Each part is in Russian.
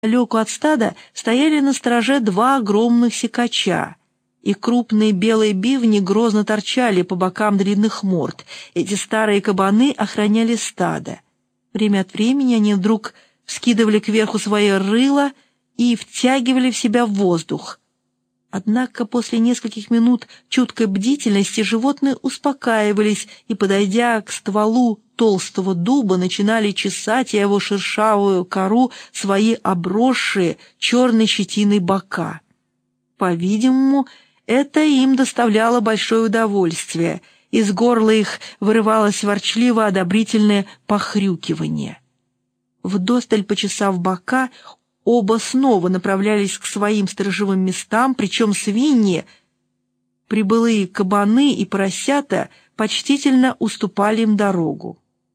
Далеко от стада стояли на стороже два огромных секача, и крупные белые бивни грозно торчали по бокам длинных морд. Эти старые кабаны охраняли стадо. Время от времени они вдруг вскидывали кверху свои рыла и втягивали в себя воздух. Однако после нескольких минут чуткой бдительности животные успокаивались и, подойдя к стволу толстого дуба, начинали чесать его шершавую кору свои обросшие черной щетиной бока. По-видимому, это им доставляло большое удовольствие. Из горла их вырывалось ворчливо одобрительное похрюкивание. Вдосталь почесав бока, оба снова направлялись к своим сторожевым местам, причем свиньи, прибылые кабаны и поросята почтительно уступали им дорогу.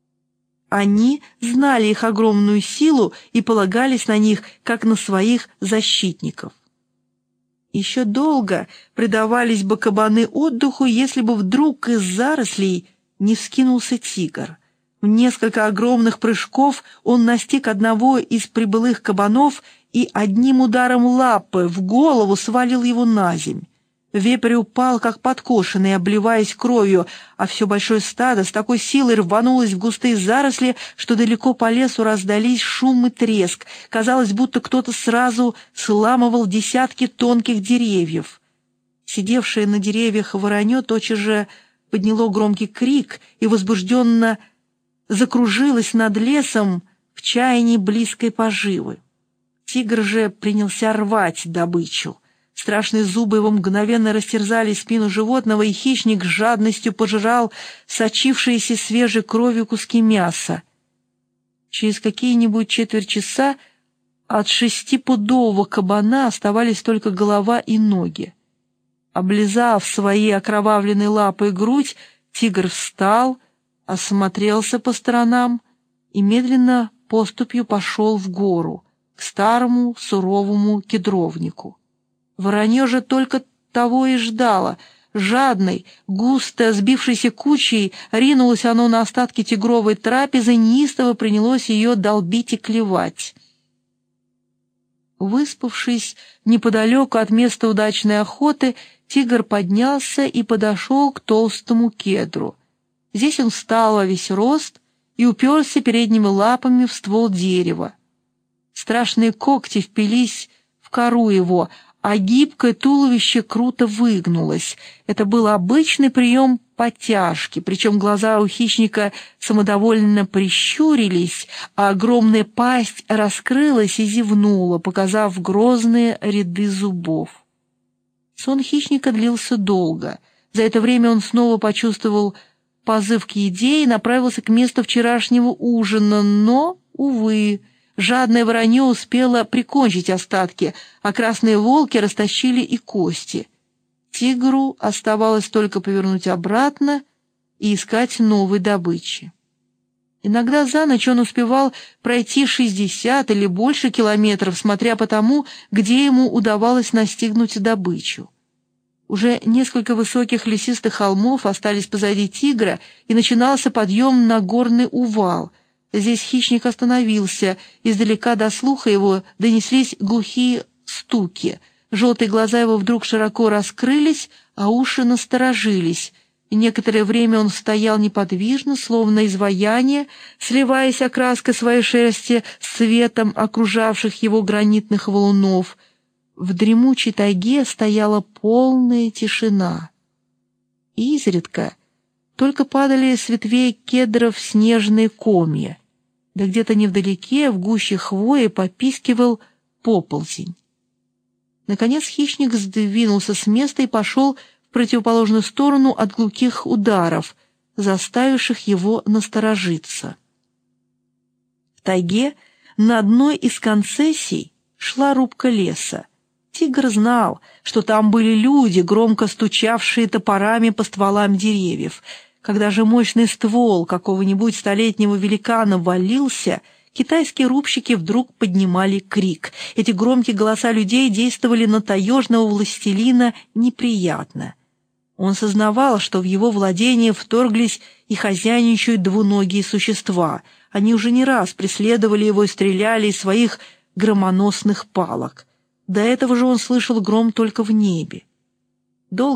Они знали их огромную силу и полагались на них, как на своих защитников. Еще долго предавались бы кабаны отдыху, если бы вдруг из зарослей не вскинулся тигр. В несколько огромных прыжков он настиг одного из прибылых кабанов и одним ударом лапы в голову свалил его на земь. Вепрь упал, как подкошенный, обливаясь кровью, а все большое стадо с такой силой рванулось в густые заросли, что далеко по лесу раздались шум и треск. Казалось, будто кто-то сразу сламывал десятки тонких деревьев. Сидевшее на деревьях воронье тотчас же подняло громкий крик и возбужденно закружилось над лесом в чаянии близкой поживы. Тигр же принялся рвать добычу. Страшные зубы его мгновенно растерзали спину животного, и хищник с жадностью пожирал сочившиеся свежей кровью куски мяса. Через какие-нибудь четверть часа от 6-пудового кабана оставались только голова и ноги. Облизав свои окровавленные лапы и грудь, тигр встал, осмотрелся по сторонам и медленно поступью пошел в гору, к старому суровому кедровнику. Воронье же только того и ждало. Жадной, густо сбившейся кучей ринулось оно на остатки тигровой трапезы, неистово принялось ее долбить и клевать. Выспавшись неподалеку от места удачной охоты, тигр поднялся и подошел к толстому кедру. Здесь он встал во весь рост и уперся передними лапами в ствол дерева. Страшные когти впились в кору его, а гибкое туловище круто выгнулось. Это был обычный прием подтяжки, причем глаза у хищника самодовольно прищурились, а огромная пасть раскрылась и зевнула, показав грозные ряды зубов. Сон хищника длился долго. За это время он снова почувствовал позыв к еде и направился к месту вчерашнего ужина, но, увы, жадное воронье успело прикончить остатки, а красные волки растащили и кости. Тигру оставалось только повернуть обратно и искать новой добычи. Иногда за ночь он успевал пройти 60 или больше километров, смотря по тому, где ему удавалось настигнуть добычу. Уже несколько высоких лесистых холмов остались позади тигра, и начинался подъем на горный увал. Здесь хищник остановился, издалека до слуха его донеслись глухие стуки. Желтые глаза его вдруг широко раскрылись, а уши насторожились. И некоторое время он стоял неподвижно, словно изваяние, сливаясь окраской своей шерсти с цветом окружавших его гранитных валунов. В дремучей тайге стояла полная тишина. Изредка только падали с ветвей кедров снежные комья, да где-то невдалеке в гуще хвои попискивал поползень. Наконец хищник сдвинулся с места и пошел в противоположную сторону от глухих ударов, заставивших его насторожиться. В тайге на одной из концессий шла рубка леса. Тигр знал, что там были люди, громко стучавшие топорами по стволам деревьев. Когда же мощный ствол какого-нибудь столетнего великана валился, китайские рубщики вдруг поднимали крик. Эти громкие голоса людей действовали на таежного властелина неприятно. Он сознавал, что в его владение вторглись и хозяйничают двуногие существа. Они уже не раз преследовали его и стреляли из своих громоносных палок. До этого же он слышал гром только в небе. Долго